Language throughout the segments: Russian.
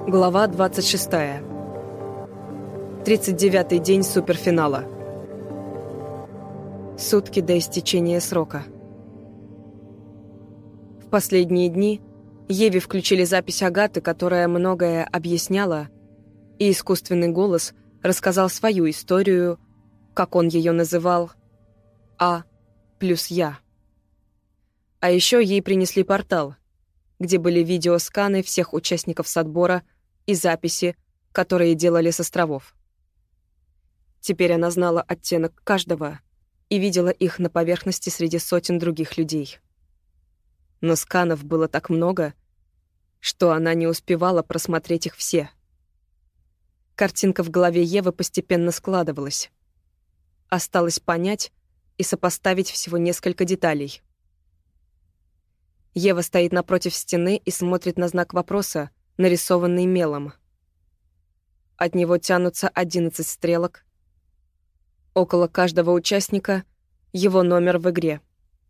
Глава 26. 39-й день суперфинала. Сутки до истечения срока. В последние дни Еве включили запись Агаты, которая многое объясняла, и искусственный голос рассказал свою историю, как он ее называл, «А плюс я». А еще ей принесли портал, где были видеосканы всех участников с отбора и записи, которые делали с островов. Теперь она знала оттенок каждого и видела их на поверхности среди сотен других людей. Но сканов было так много, что она не успевала просмотреть их все. Картинка в голове Евы постепенно складывалась. Осталось понять и сопоставить всего несколько деталей. Ева стоит напротив стены и смотрит на знак вопроса, нарисованный мелом. От него тянутся 11 стрелок. Около каждого участника его номер в игре.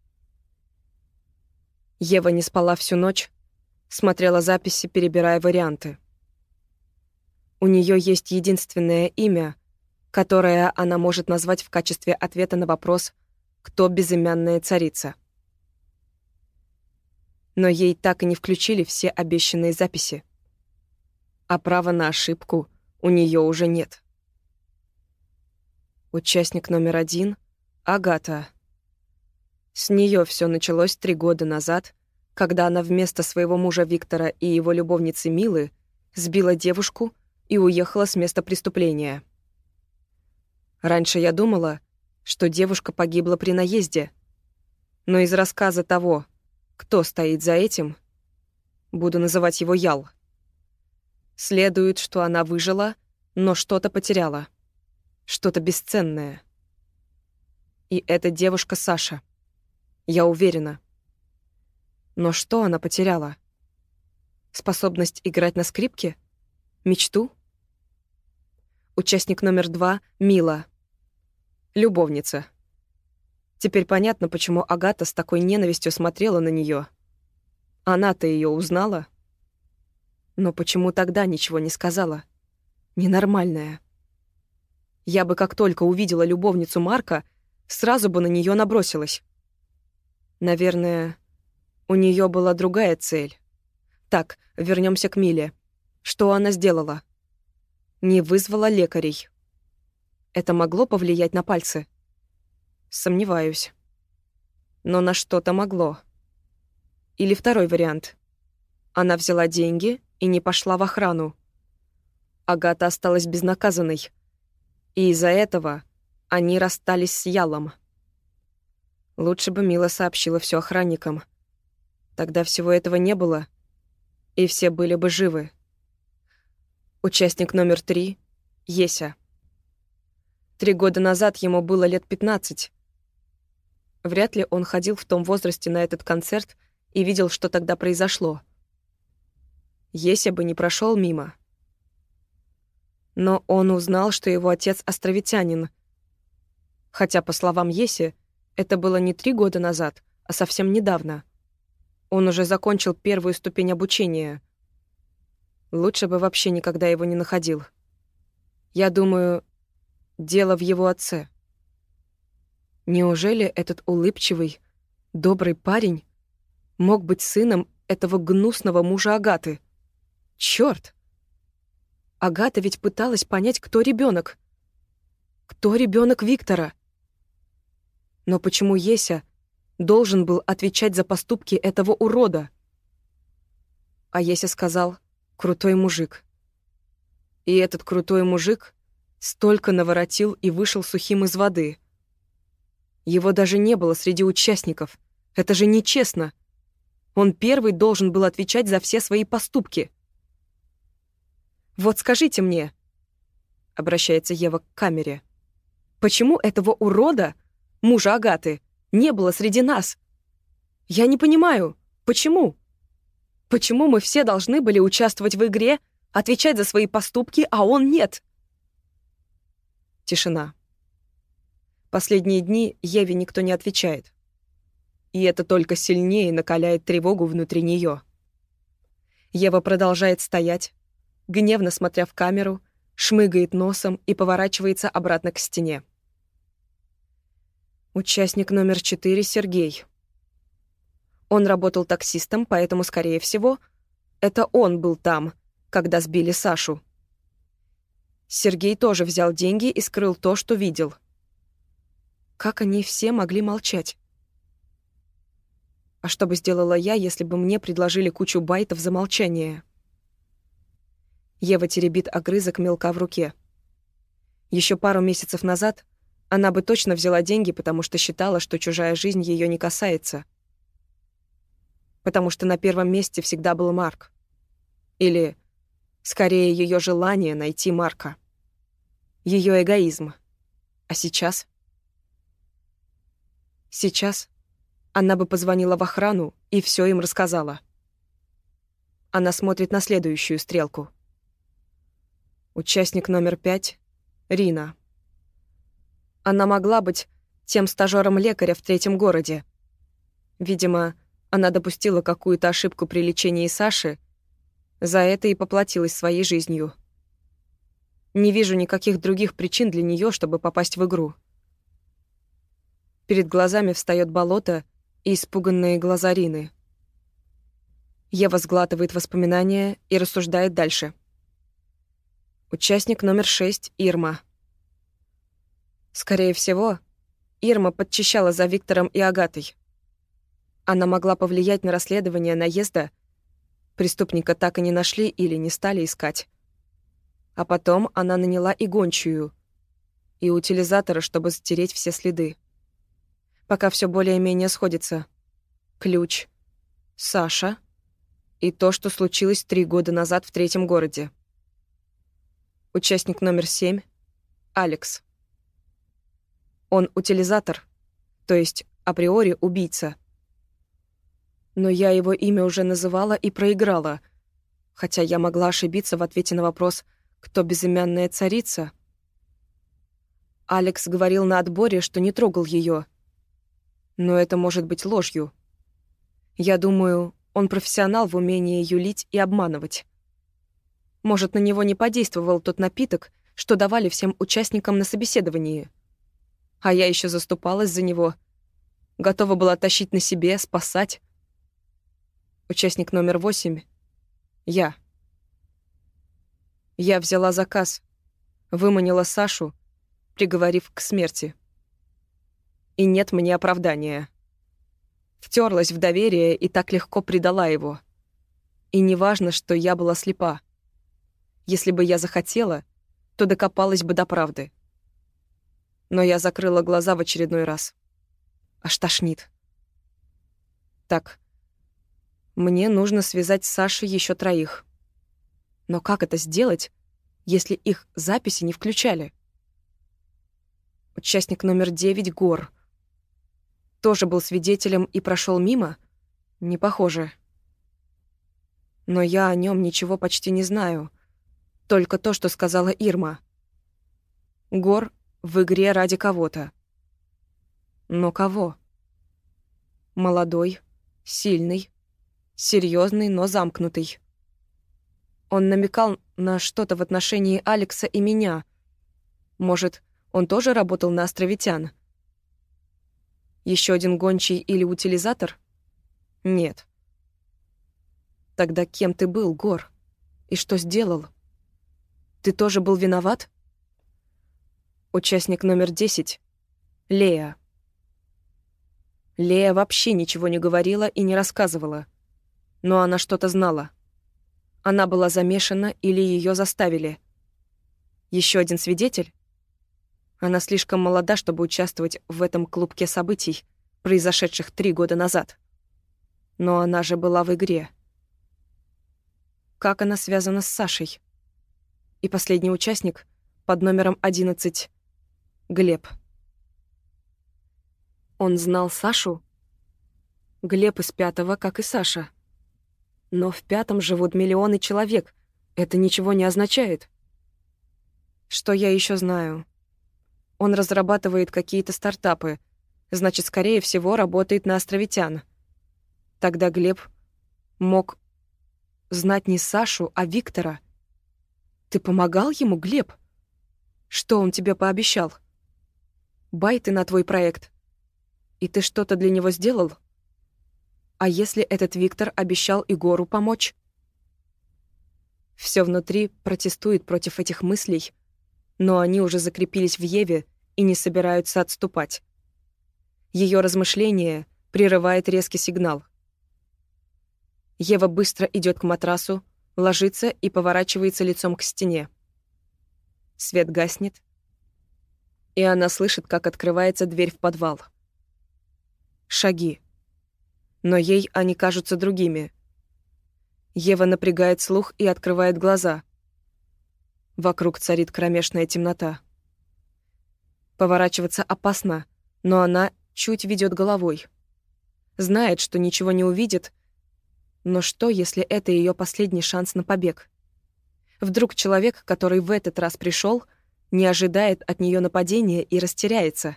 Ева не спала всю ночь, смотрела записи, перебирая варианты. У нее есть единственное имя, которое она может назвать в качестве ответа на вопрос «Кто безымянная царица?». Но ей так и не включили все обещанные записи. А права на ошибку у нее уже нет. Участник номер 1 — Агата. С нее все началось 3 года назад, когда она вместо своего мужа Виктора и его любовницы Милы сбила девушку и уехала с места преступления. Раньше я думала, что девушка погибла при наезде, но из рассказа того, кто стоит за этим, буду называть его Ял, следует, что она выжила, но что-то потеряла. Что-то бесценное. И эта девушка Саша. Я уверена. Но что она потеряла? Способность играть на скрипке? Мечту? Участник номер 2 — Мила. Любовница. Теперь понятно, почему Агата с такой ненавистью смотрела на нее. Она-то ее узнала. Но почему тогда ничего не сказала? Ненормальная. Я бы как только увидела любовницу Марка, сразу бы на нее набросилась. Наверное, у нее была другая цель. Так, вернемся к Миле. Что она сделала? Не вызвала лекарей. Это могло повлиять на пальцы? Сомневаюсь. Но на что-то могло. Или второй вариант. Она взяла деньги и не пошла в охрану. Агата осталась безнаказанной. И из-за этого они расстались с Ялом. Лучше бы Мила сообщила все охранникам. Тогда всего этого не было, и все были бы живы. Участник номер 3 — Еся. 3 года назад ему было лет 15. Вряд ли он ходил в том возрасте на этот концерт и видел, что тогда произошло. Еся бы не прошел мимо. Но он узнал, что его отец островитянин. Хотя, по словам Еси, это было не 3 года назад, а совсем недавно. Он уже закончил 1-ю ступень обучения. Лучше бы вообще никогда его не находил. Я думаю, дело в его отце. Неужели этот улыбчивый, добрый парень мог быть сыном этого гнусного мужа Агаты? Чёрт! Агата ведь пыталась понять, кто ребёнок. Кто ребёнок Виктора? Но почему Еся должен был отвечать за поступки этого урода? А Еся сказал: «Крутой мужик». И этот крутой мужик столько наворотил и вышел сухим из воды. Его даже не было среди участников. Это же нечестно. Он первый должен был отвечать за все свои поступки. «Вот скажите мне», — обращается Ева к камере, «почему этого урода, мужа Агаты, не было среди нас? Я не понимаю, почему? Почему мы все должны были участвовать в игре, отвечать за свои поступки, а он нет?» Тишина. Последние дни Еве никто не отвечает. И это только сильнее накаляет тревогу внутри нее. Ева продолжает стоять, гневно смотря в камеру, шмыгает носом и поворачивается обратно к стене. Участник номер 4 — Сергей. Он работал таксистом, поэтому, скорее всего, это он был там, когда сбили Сашу. Сергей тоже взял деньги и скрыл то, что видел. Как они все могли молчать? А что бы сделала я, если бы мне предложили кучу байтов за молчание? Ева теребит огрызок мелка в руке. Еще пару месяцев назад она бы точно взяла деньги, потому что считала, что чужая жизнь ее не касается. Потому что на первом месте всегда был Марк. Или, скорее, ее желание найти Марка. Ее эгоизм. А сейчас? Сейчас она бы позвонила в охрану и все им рассказала. Она смотрит на следующую стрелку. Участник номер 5 — Рина. Она могла быть тем стажёром лекаря в 3-м городе. Видимо, она допустила какую-то ошибку при лечении Саши, за это и поплатилась своей жизнью. Не вижу никаких других причин для нее, чтобы попасть в игру. Перед глазами встает болото и испуганные глаза Рины. Ева сглатывает воспоминания и рассуждает дальше. Участник номер 6 — Ирма. Скорее всего, Ирма подчищала за Виктором и Агатой. Она могла повлиять на расследование наезда. Преступника так и не нашли или не стали искать. А потом она наняла и гончую, и утилизатора, чтобы стереть все следы. Пока все более-менее сходится. Ключ, Саша и то, что случилось 3 года назад в 3-м городе. Участник номер 7 — Алекс. Он утилизатор, то есть априори убийца. Но я его имя уже называла и проиграла, хотя я могла ошибиться в ответе на вопрос «Кто безымянная царица?». Алекс говорил на отборе, что не трогал ее. Но это может быть ложью. Я думаю, он профессионал в умении юлить и обманывать. Может, на него не подействовал тот напиток, что давали всем участникам на собеседовании. А я еще заступалась за него. Готова была тащить на себе, спасать. Участник номер 8 — я. Я взяла заказ, выманила Сашу, приговорив к смерти. И нет мне оправдания. Втерлась в доверие и так легко предала его. И не важно, что я была слепа. Если бы я захотела, то докопалась бы до правды. Но я закрыла глаза в очередной раз. Аж тошнит. Так, мне нужно связать с Сашей еще 3. Но как это сделать, если их записи не включали? Участник номер 9 — Гор. Тоже был свидетелем и прошел мимо? Не похоже. Но я о нем ничего почти не знаю. Только то, что сказала Ирма. Гор в игре ради кого-то. Но кого? Молодой, сильный, серьезный, но замкнутый. Он намекал на что-то в отношении Алекса и меня. Может, он тоже работал на островитян? Еще один гончий или утилизатор? Нет. Тогда кем ты был, Гор? И что сделал? Ты тоже был виноват? Участник номер 10 — Лея. Лея вообще ничего не говорила и не рассказывала. Но она что-то знала. Она была замешана или ее заставили. Еще один свидетель? Она слишком молода, чтобы участвовать в этом клубке событий, произошедших 3 года назад. Но она же была в игре. Как она связана с Сашей? И последний участник под номером 11 — Глеб. Он знал Сашу? Глеб из 5-го, как и Саша. Но в 5-м живут миллионы человек. Это ничего не означает. Что я еще знаю? Он разрабатывает какие-то стартапы. Значит, скорее всего, работает на островитян. Тогда Глеб мог знать не Сашу, а Виктора. Ты помогал ему, Глеб? Что он тебе пообещал? Байты на твой проект. И ты что-то для него сделал? А если этот Виктор обещал Егору помочь? Все внутри протестует против этих мыслей, но они уже закрепились в Еве и не собираются отступать. Ее размышление прерывает резкий сигнал. Ева быстро идет к матрасу, ложится и поворачивается лицом к стене. Свет гаснет, и она слышит, как открывается дверь в подвал. Шаги. Но ей они кажутся другими. Ева напрягает слух и открывает глаза. Вокруг царит кромешная темнота. Поворачиваться опасно, но она чуть ведет головой. Знает, что ничего не увидит, но что, если это ее последний шанс на побег? Вдруг человек, который в этот раз пришел, не ожидает от нее нападения и растеряется.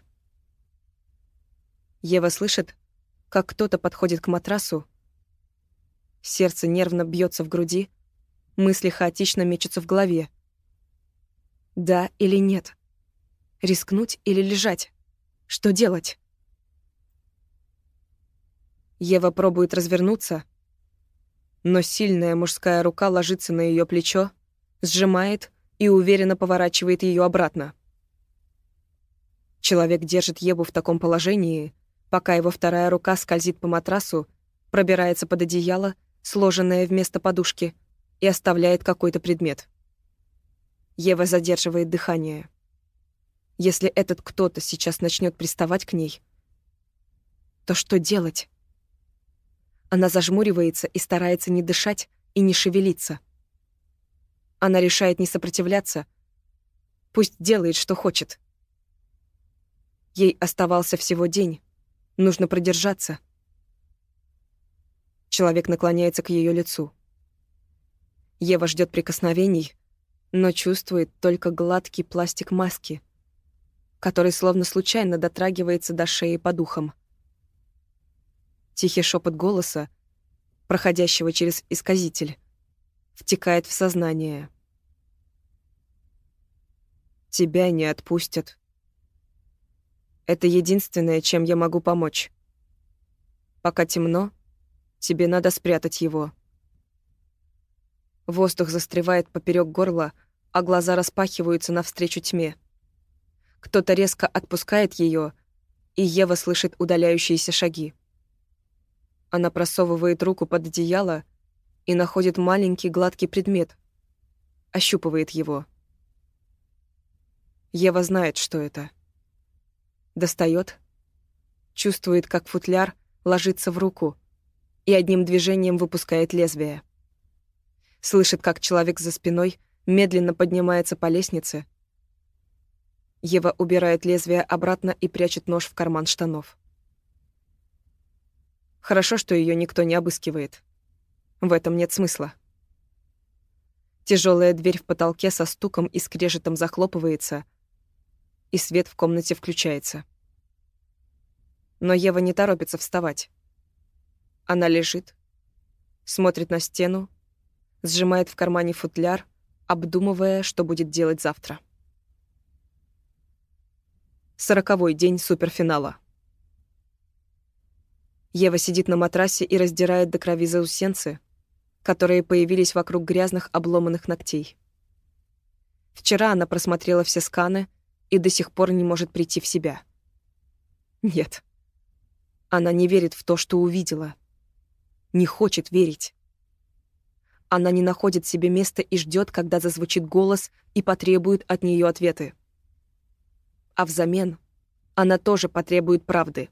Ева слышит, как кто-то подходит к матрасу. Сердце нервно бьется в груди, мысли хаотично мечутся в голове. Да или нет? Рискнуть или лежать? Что делать? Ева пробует развернуться, но сильная мужская рука ложится на ее плечо, сжимает и уверенно поворачивает ее обратно. Человек держит Еву в таком положении, пока его вторая рука скользит по матрасу, пробирается под одеяло, сложенное вместо подушки, и оставляет какой-то предмет. Ева задерживает дыхание. Если этот кто-то сейчас начнет приставать к ней, то что делать? Она зажмуривается и старается не дышать и не шевелиться. Она решает не сопротивляться. Пусть делает, что хочет. Ей оставался всего день. Нужно продержаться. Человек наклоняется к ее лицу. Ева ждет прикосновений, но чувствует только гладкий пластик маски, который словно случайно дотрагивается до шеи под ухом. Тихий шепот голоса, проходящего через исказитель, втекает в сознание. «Тебя не отпустят. Это единственное, чем я могу помочь. Пока темно, тебе надо спрятать его». Воздух застревает поперек горла, а глаза распахиваются навстречу тьме. Кто-то резко отпускает ее, и Ева слышит удаляющиеся шаги. Она просовывает руку под одеяло и находит маленький гладкий предмет. Ощупывает его. Ева знает, что это. Достает, чувствует, как футляр ложится в руку и одним движением выпускает лезвие. Слышит, как человек за спиной медленно поднимается по лестнице. Ева убирает лезвие обратно и прячет нож в карман штанов. Хорошо, что ее никто не обыскивает. В этом нет смысла. Тяжелая дверь в потолке со стуком и скрежетом захлопывается, и свет в комнате включается. Но Ева не торопится вставать. Она лежит, смотрит на стену, сжимает в кармане футляр, обдумывая, что будет делать завтра. 40-й день суперфинала. Ева сидит на матрасе и раздирает до крови заусенцы, которые появились вокруг грязных обломанных ногтей. Вчера она просмотрела все сканы и до сих пор не может прийти в себя. Нет. Она не верит в то, что увидела. Не хочет верить. Она не находит себе места и ждет, когда зазвучит голос и потребует от нее ответы. А взамен она тоже потребует правды.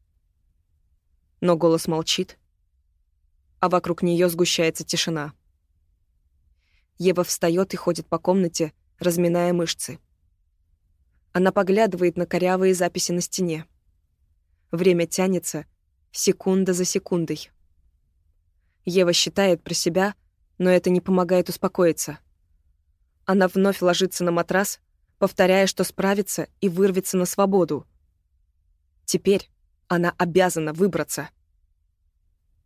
Но голос молчит, а вокруг нее сгущается тишина. Ева встает и ходит по комнате, разминая мышцы. Она поглядывает на корявые записи на стене. Время тянется, секунда за секундой. Ева считает про себя, но это не помогает успокоиться. Она вновь ложится на матрас, повторяя, что справится и вырвется на свободу. Теперь она обязана выбраться.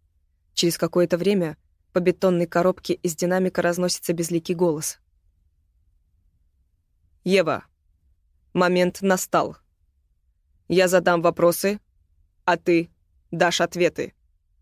Через какое-то время по бетонной коробке из динамика разносится безликий голос. Ева, момент настал. Я задам вопросы, а ты дашь ответы.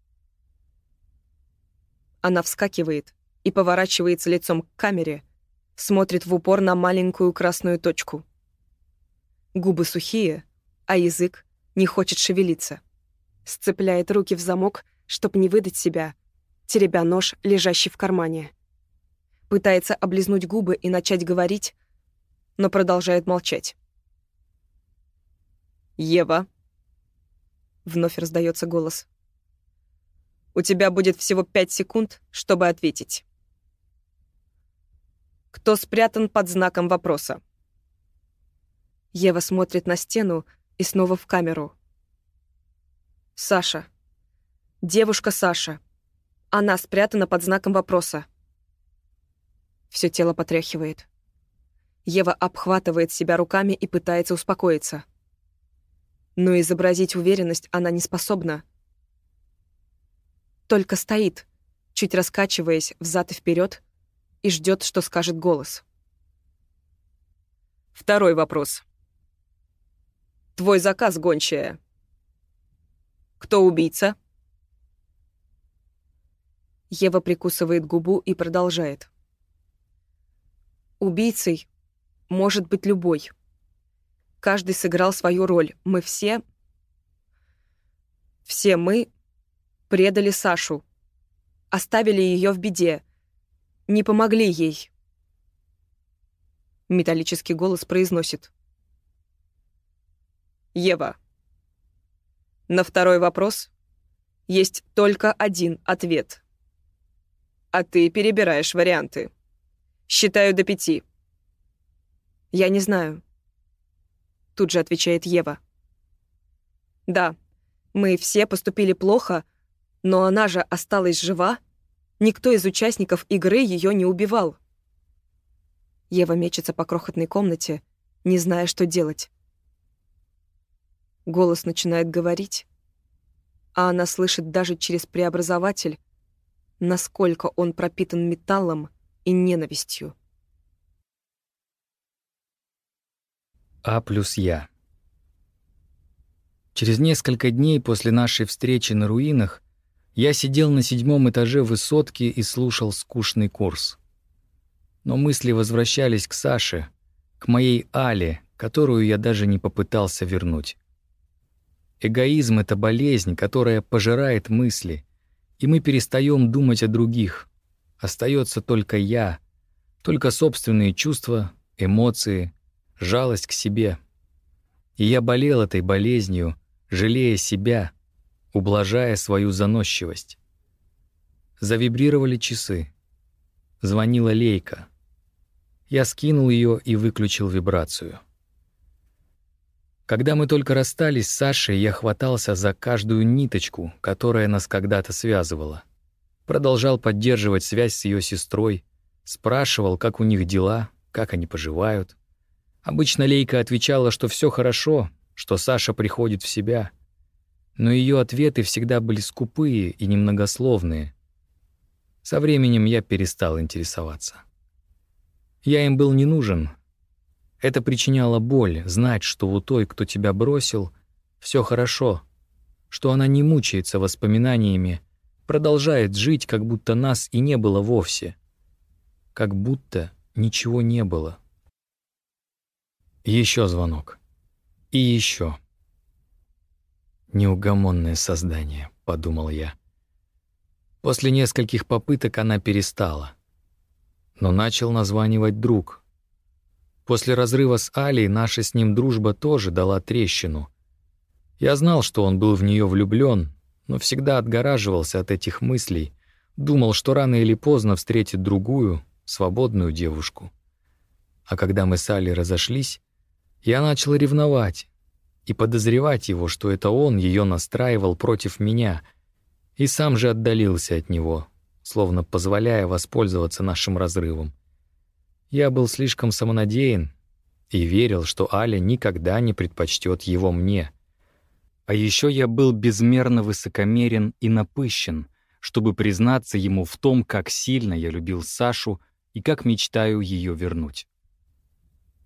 Она вскакивает и поворачивается лицом к камере, смотрит в упор на маленькую красную точку. Губы сухие, а язык не хочет шевелиться. Сцепляет руки в замок, чтоб не выдать себя, теребя нож, лежащий в кармане. Пытается облизнуть губы и начать говорить, но продолжает молчать. «Ева», — вновь раздается голос, — «у тебя будет всего 5 секунд, чтобы ответить. Кто спрятан под знаком вопроса?» Ева смотрит на стену и снова в камеру. «Саша. Девушка Саша. Она спрятана под знаком вопроса». Всё тело потряхивает. Ева обхватывает себя руками и пытается успокоиться. Но изобразить уверенность она не способна. Только стоит, чуть раскачиваясь взад и вперед, и ждет, что скажет голос. Второй вопрос. Твой заказ, гончая. Кто убийца? Ева прикусывает губу и продолжает. Убийцей может быть любой. Каждый сыграл свою роль. Мы все мы предали Сашу. Оставили ее в беде. Не помогли ей. Металлический голос произносит. Ева, на второй вопрос есть только один ответ. А ты перебираешь варианты. Считаю до 5. Я не знаю. Тут же отвечает Ева. Да, мы все поступили плохо, но она же осталась жива. Никто из участников игры ее не убивал. Ева мечется по крохотной комнате, не зная, что делать. Голос начинает говорить, а она слышит даже через преобразователь, насколько он пропитан металлом и ненавистью. А плюс я. Через несколько дней после нашей встречи на руинах я сидел на 7-м этаже высотки и слушал скучный курс. Но мысли возвращались к Саше, к моей Але, которую я даже не попытался вернуть. Эгоизм — это болезнь, которая пожирает мысли, и мы перестаем думать о других. Остается только я, только собственные чувства, эмоции, жалость к себе. И я болел этой болезнью, жалея себя, ублажая свою заносчивость. Завибрировали часы. Звонила Лейка. Я скинул ее и выключил вибрацию. Когда мы только расстались с Сашей, я хватался за каждую ниточку, которая нас когда-то связывала. Продолжал поддерживать связь с ее сестрой, спрашивал, как у них дела, как они поживают. Обычно Лейка отвечала, что все хорошо, что Саша приходит в себя. Но ее ответы всегда были скупые и немногословные. Со временем я перестал интересоваться. Я им был не нужен. Это причиняло боль, знать, что у той, кто тебя бросил, все хорошо, что она не мучается воспоминаниями, продолжает жить, как будто нас и не было вовсе. Как будто ничего не было. Еще звонок. И еще. «Неугомонное создание», — подумал я. После нескольких попыток она перестала. Но начал названивать друг. После разрыва с Алей наша с ним дружба тоже дала трещину. Я знал, что он был в нее влюблен, но всегда отгораживался от этих мыслей, думал, что рано или поздно встретит другую, свободную девушку. А когда мы с Алей разошлись, я начал ревновать и подозревать его, что это он ее настраивал против меня, и сам же отдалился от него, словно позволяя воспользоваться нашим разрывом. Я был слишком самонадеян и верил, что Аля никогда не предпочтет его мне. А еще я был безмерно высокомерен и напыщен, чтобы признаться ему в том, как сильно я любил Сашу и как мечтаю ее вернуть.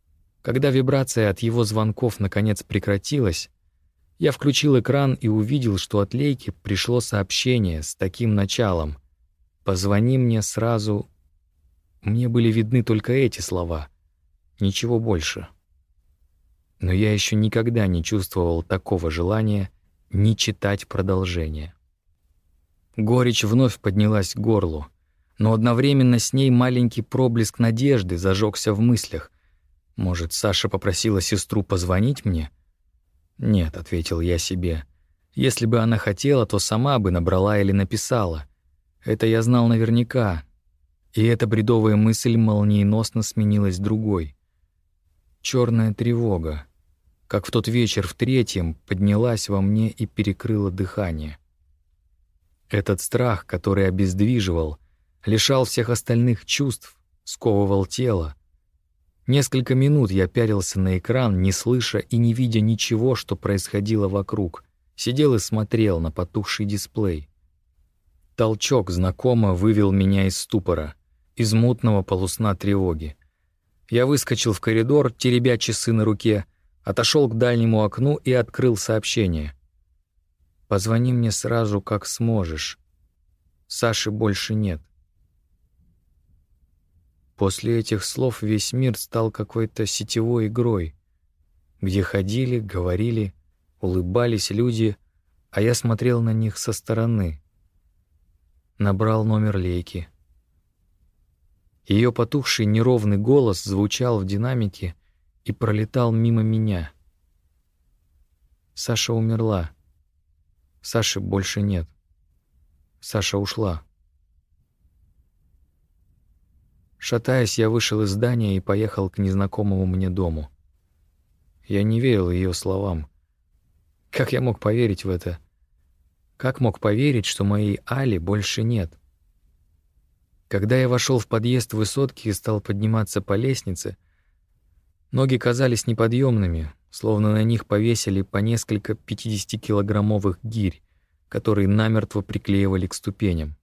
Когда вибрация от его звонков наконец прекратилась, я включил экран и увидел, что от Лейки пришло сообщение с таким началом: «Позвони мне сразу». Мне были видны только эти слова, ничего больше. Но я еще никогда не чувствовал такого желания не читать продолжение. Горечь вновь поднялась к горлу, но одновременно с ней маленький проблеск надежды зажегся в мыслях. Может, Саша попросила сестру позвонить мне? «Нет», — ответил я себе. «Если бы она хотела, то сама бы набрала или написала. Это я знал наверняка». И эта бредовая мысль молниеносно сменилась другой. Черная тревога, как в тот вечер в третьем, поднялась во мне и перекрыла дыхание. Этот страх, который обездвиживал, лишал всех остальных чувств, сковывал тело. Несколько минут я пялился на экран, не слыша и не видя ничего, что происходило вокруг. Сидел и смотрел на потухший дисплей. Толчок знакомо вывел меня из ступора, из мутного полусна тревоги. Я выскочил в коридор, теребя часы на руке, отошел к дальнему окну и открыл сообщение. «Позвони мне сразу, как сможешь. Саши больше нет». После этих слов весь мир стал какой-то сетевой игрой, где ходили, говорили, улыбались люди, а я смотрел на них со стороны. Набрал номер Лейки. Ее потухший неровный голос звучал в динамике и пролетал мимо меня. Саша умерла. Саши больше нет. Саша ушла. Шатаясь, я вышел из здания и поехал к незнакомому мне дому. Я не верил ее словам. Как я мог поверить в это? Как мог поверить, что моей Али больше нет? Когда я вошел в подъезд высотки и стал подниматься по лестнице, ноги казались неподъемными, словно на них повесили по несколько 50-килограммовых гирь, которые намертво приклеивали к ступеням.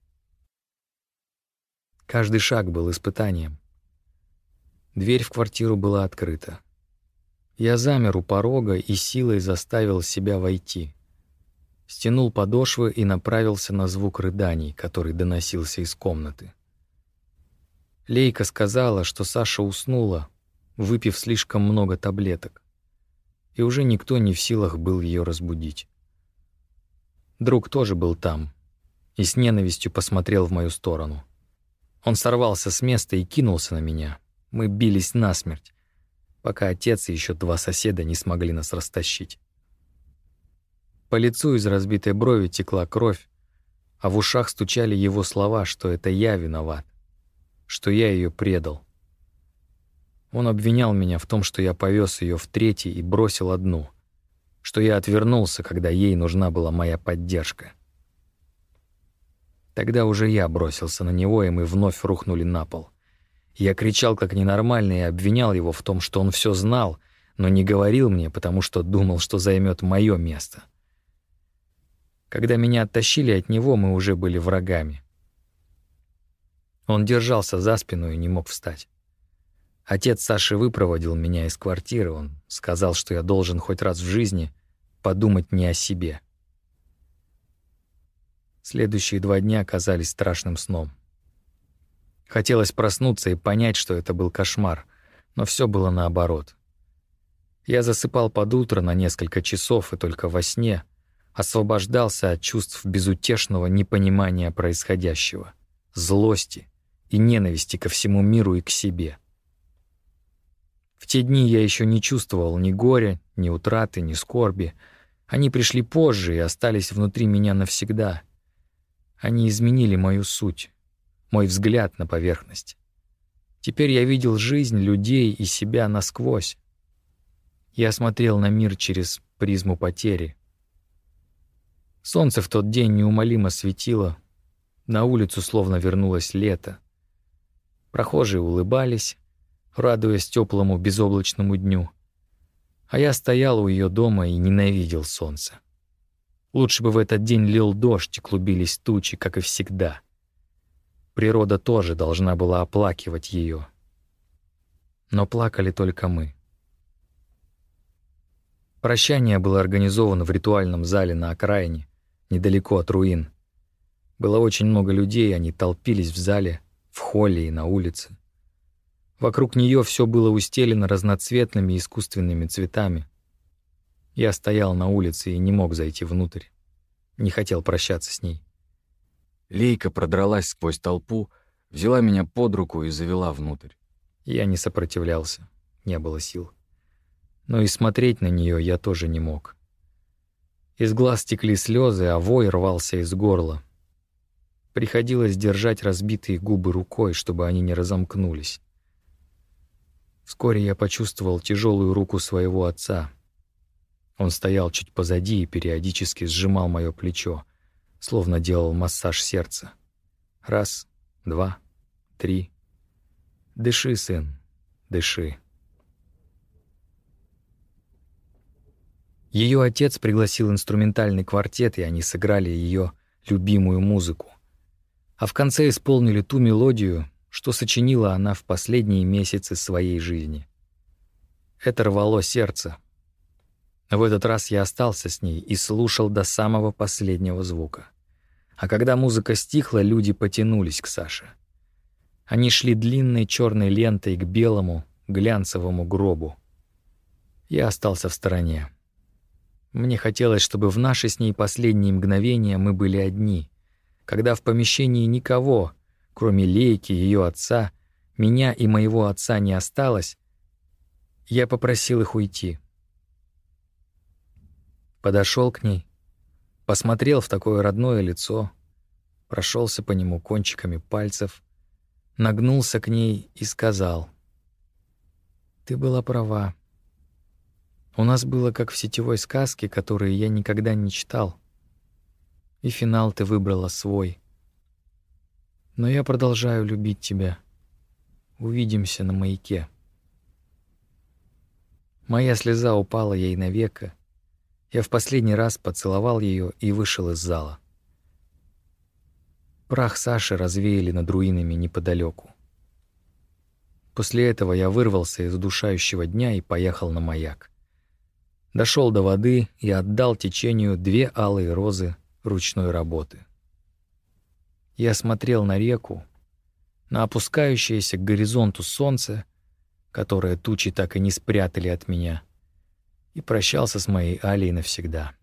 Каждый шаг был испытанием. Дверь в квартиру была открыта. Я замер у порога и силой заставил себя войти. Стянул подошвы и направился на звук рыданий, который доносился из комнаты. Лейка сказала, что Саша уснула, выпив слишком много таблеток, и уже никто не в силах был ее разбудить. Друг тоже был там и с ненавистью посмотрел в мою сторону. Он сорвался с места и кинулся на меня. Мы бились насмерть, пока отец и еще 2 соседа не смогли нас растащить. По лицу из разбитой брови текла кровь, а в ушах стучали его слова, что это я виноват, что я ее предал. Он обвинял меня в том, что я повез ее в 3-й и бросил одну, что я отвернулся, когда ей нужна была моя поддержка. Тогда уже я бросился на него, и мы вновь рухнули на пол. Я кричал как ненормальный и обвинял его в том, что он все знал, но не говорил мне, потому что думал, что займет мое место. Когда меня оттащили от него, мы уже были врагами. Он держался за спину и не мог встать. Отец Саши выпроводил меня из квартиры. Он сказал, что я должен хоть раз в жизни подумать не о себе. Следующие 2 дня оказались страшным сном. Хотелось проснуться и понять, что это был кошмар, но все было наоборот. Я засыпал под утро на несколько часов и только во сне освобождался от чувств безутешного непонимания происходящего, злости и ненависти ко всему миру и к себе. В те дни я еще не чувствовал ни горя, ни утраты, ни скорби. Они пришли позже и остались внутри меня навсегда. Они изменили мою суть, мой взгляд на поверхность. Теперь я видел жизнь, людей и себя насквозь. Я смотрел на мир через призму потери. Солнце в тот день неумолимо светило, на улицу словно вернулось лето. Прохожие улыбались, радуясь теплому безоблачному дню. А я стоял у ее дома и ненавидел солнце. Лучше бы в этот день лил дождь и клубились тучи, как и всегда. Природа тоже должна была оплакивать ее. Но плакали только мы. Прощание было организовано в ритуальном зале на окраине, недалеко от руин. Было очень много людей, они толпились в зале, в холле и на улице. Вокруг нее все было устелено разноцветными искусственными цветами. Я стоял на улице и не мог зайти внутрь. Не хотел прощаться с ней. Лейка продралась сквозь толпу, взяла меня под руку и завела внутрь. Я не сопротивлялся, не было сил. Но и смотреть на нее я тоже не мог. Из глаз текли слезы, а вой рвался из горла. Приходилось держать разбитые губы рукой, чтобы они не разомкнулись. Вскоре я почувствовал тяжелую руку своего отца. Он стоял чуть позади и периодически сжимал мое плечо, словно делал массаж сердца. 1, 2, 3. Дыши, сын, дыши. Ее отец пригласил инструментальный квартет, и они сыграли ее любимую музыку. А в конце исполнили ту мелодию, что сочинила она в последние месяцы своей жизни. Это рвало сердце. В этот раз я остался с ней и слушал до самого последнего звука. А когда музыка стихла, люди потянулись к Саше. Они шли длинной черной лентой к белому глянцевому гробу. Я остался в стороне. Мне хотелось, чтобы в наши с ней последние мгновения мы были одни, когда в помещении никого, кроме Лейки, ее отца, меня и моего отца не осталось. Я попросил их уйти. Подошел к ней, посмотрел в такое родное лицо, прошелся по нему кончиками пальцев, нагнулся к ней и сказал: «Ты была права. У нас было как в сетевой сказке, которую я никогда не читал. И финал ты выбрала свой. Но я продолжаю любить тебя. Увидимся на маяке». Моя слеза упала ей на веко. Я в последний раз поцеловал ее и вышел из зала. Прах Саши развеяли над руинами неподалеку. После этого я вырвался из удушающего дня и поехал на маяк. Дошел до воды и отдал течению 2 алые розы ручной работы. Я смотрел на реку, на опускающееся к горизонту солнце, которое тучи так и не спрятали от меня, и прощался с моей Алей навсегда.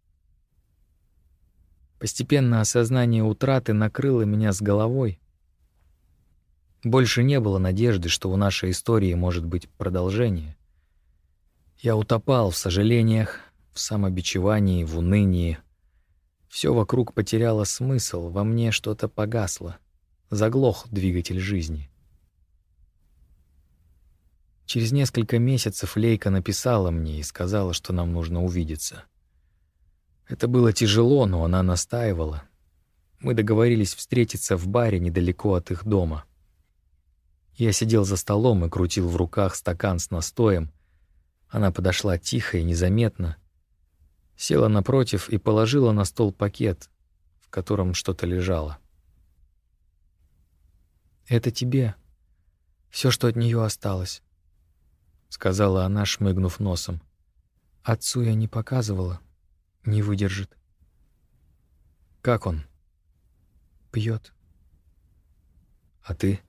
Постепенно осознание утраты накрыло меня с головой. Больше не было надежды, что у нашей истории может быть продолжение. Я утопал в сожалениях, в самобичевании, в унынии. Все вокруг потеряло смысл, во мне что-то погасло, заглох двигатель жизни. Через несколько месяцев Лейка написала мне и сказала, что нам нужно увидеться. Это было тяжело, но она настаивала. Мы договорились встретиться в баре недалеко от их дома. Я сидел за столом и крутил в руках стакан с настоем. Она подошла тихо и незаметно, села напротив и положила на стол пакет, в котором что-то лежало. «Это тебе. Все, что от нее осталось», — сказала она, шмыгнув носом. «Отцу я не показывала, не выдержит». «Как он?» «Пьет». «А ты?»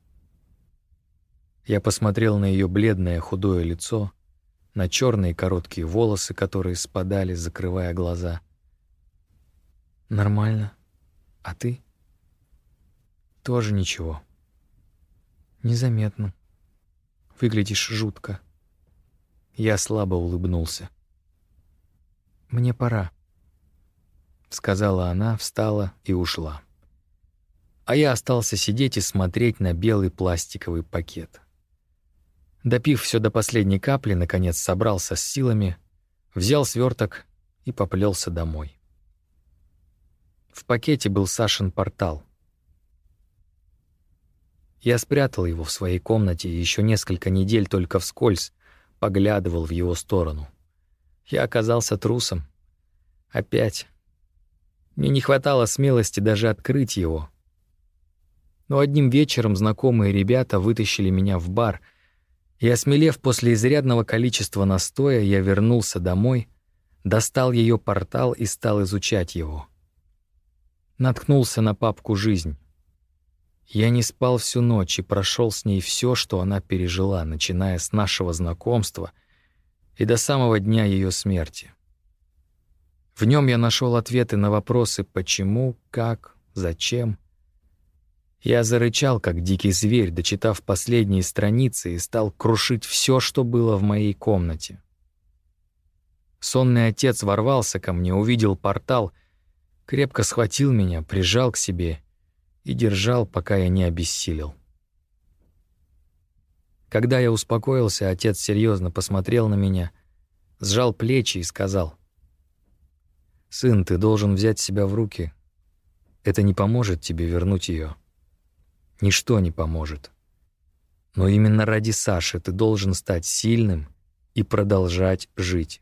Я посмотрел на ее бледное худое лицо, на черные короткие волосы, которые спадали, закрывая глаза. «Нормально. А ты?» «Тоже ничего. Незаметно. Выглядишь жутко». Я слабо улыбнулся. «Мне пора», — сказала она, встала и ушла. А я остался сидеть и смотреть на белый пластиковый пакет. Допив все до последней капли, наконец собрался с силами, взял сверток и поплелся домой. В пакете был Сашин портал. Я спрятал его в своей комнате и еще несколько недель только вскользь поглядывал в его сторону. Я оказался трусом. Опять. Мне не хватало смелости даже открыть его. Но одним вечером знакомые ребята вытащили меня в бар, и, осмелев после изрядного количества настоя, я вернулся домой, достал ее портал и стал изучать его. Наткнулся на папку «Жизнь». Я не спал всю ночь и прошел с ней все, что она пережила, начиная с нашего знакомства и до самого дня ее смерти. В нем я нашел ответы на вопросы «почему», «как», «зачем». Я зарычал, как дикий зверь, дочитав последние страницы, и стал крушить все, что было в моей комнате. Сонный отец ворвался ко мне, увидел портал, крепко схватил меня, прижал к себе и держал, пока я не обессилел. Когда я успокоился, отец серьезно посмотрел на меня, сжал плечи и сказал: «Сын, ты должен взять себя в руки. Это не поможет тебе вернуть ее. Ничто не поможет. Но именно ради Саши ты должен стать сильным и продолжать жить».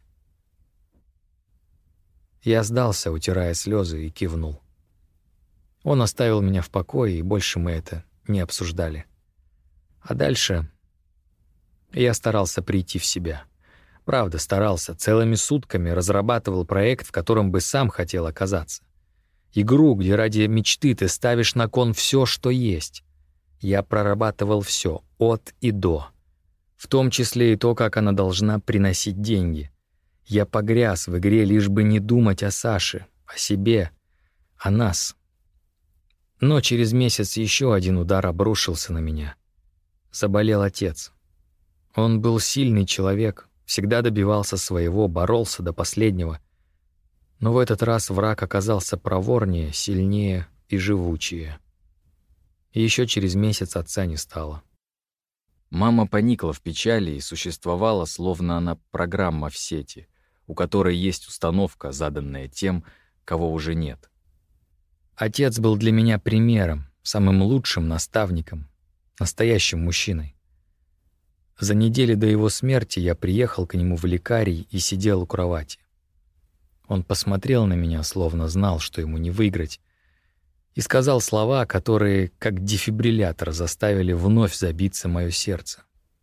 Я сдался, утирая слезы, и кивнул. Он оставил меня в покое, и больше мы это не обсуждали. А дальше я старался прийти в себя. Правда, старался, целыми сутками разрабатывал проект, в котором бы сам хотел оказаться. Игру, где ради мечты ты ставишь на кон все, что есть. Я прорабатывал все, от и до. В том числе и то, как она должна приносить деньги. Я погряз в игре, лишь бы не думать о Саше, о себе, о нас. Но через месяц еще один удар обрушился на меня. Заболел отец. Он был сильный человек, всегда добивался своего, боролся до последнего. Но в этот раз враг оказался проворнее, сильнее и живучее. И еще через месяц отца не стало. Мама поникла в печали и существовала, словно она программа в сети, у которой есть установка, заданная тем, кого уже нет. Отец был для меня примером, самым лучшим наставником, настоящим мужчиной. За неделю до его смерти я приехал к нему в лекарий и сидел у кровати. Он посмотрел на меня, словно знал, что ему не выиграть, и сказал слова, которые, как дефибриллятор, заставили вновь забиться мое сердце.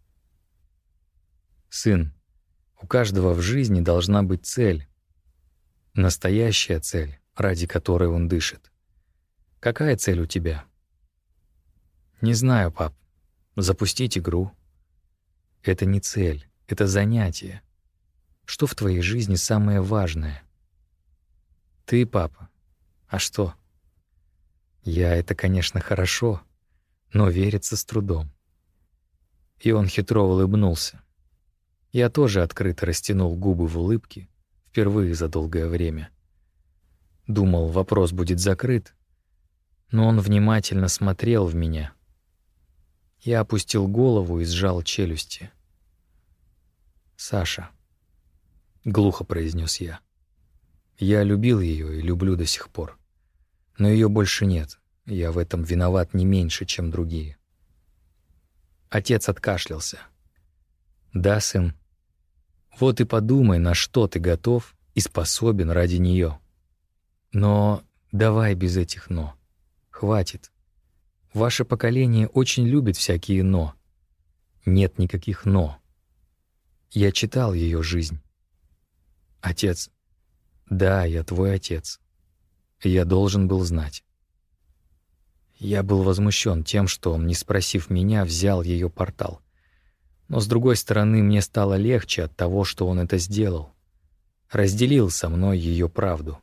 «Сын, у каждого в жизни должна быть цель. Настоящая цель, ради которой он дышит. Какая цель у тебя?» «Не знаю, пап. Запустить игру». «Это не цель, это занятие. Что в твоей жизни самое важное?» «Ты, папа. А что?» «Я — это, конечно, хорошо, но верится с трудом». И он хитро улыбнулся. Я тоже открыто растянул губы в улыбке, впервые за долгое время. Думал, вопрос будет закрыт, но он внимательно смотрел в меня. Я опустил голову и сжал челюсти. «Саша», — глухо произнес я. «Я любил ее и люблю до сих пор. Но ее больше нет. Я в этом виноват не меньше, чем другие». Отец откашлялся. «Да, сын. Вот и подумай, на что ты готов и способен ради нее. Но давай без этих «но». Хватит. Ваше поколение очень любит всякие «но». Нет никаких «но». Я читал ее жизнь. Отец. Да, я твой отец. Я должен был знать. Я был возмущен тем, что он, не спросив меня, взял ее портал. Но, с другой стороны, мне стало легче от того, что он это сделал. Разделил со мной ее правду.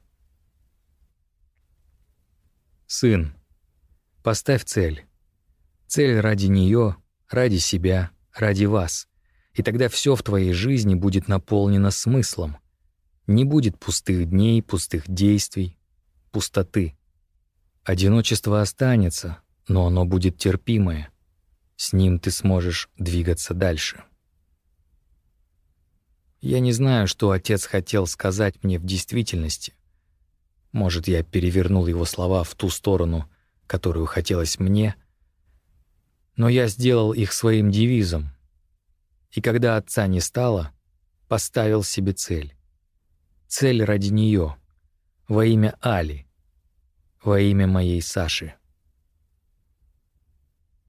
«Сын, поставь цель. Цель ради нее, ради себя, ради вас. И тогда все в твоей жизни будет наполнено смыслом. Не будет пустых дней, пустых действий, пустоты. Одиночество останется, но оно будет терпимое. С ним ты сможешь двигаться дальше». Я не знаю, что отец хотел сказать мне в действительности. Может, я перевернул его слова в ту сторону, которую хотелось мне, но я сделал их своим девизом. И когда отца не стало, поставил себе цель. Цель ради нее, во имя Али, во имя моей Саши.